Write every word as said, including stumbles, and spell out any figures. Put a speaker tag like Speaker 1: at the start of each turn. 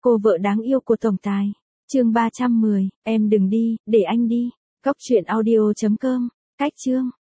Speaker 1: Cô vợ đáng yêu của tổng tài. Chương ba trăm mười, em đừng đi, để anh đi. Góc truyện audio chấm com. Cách chương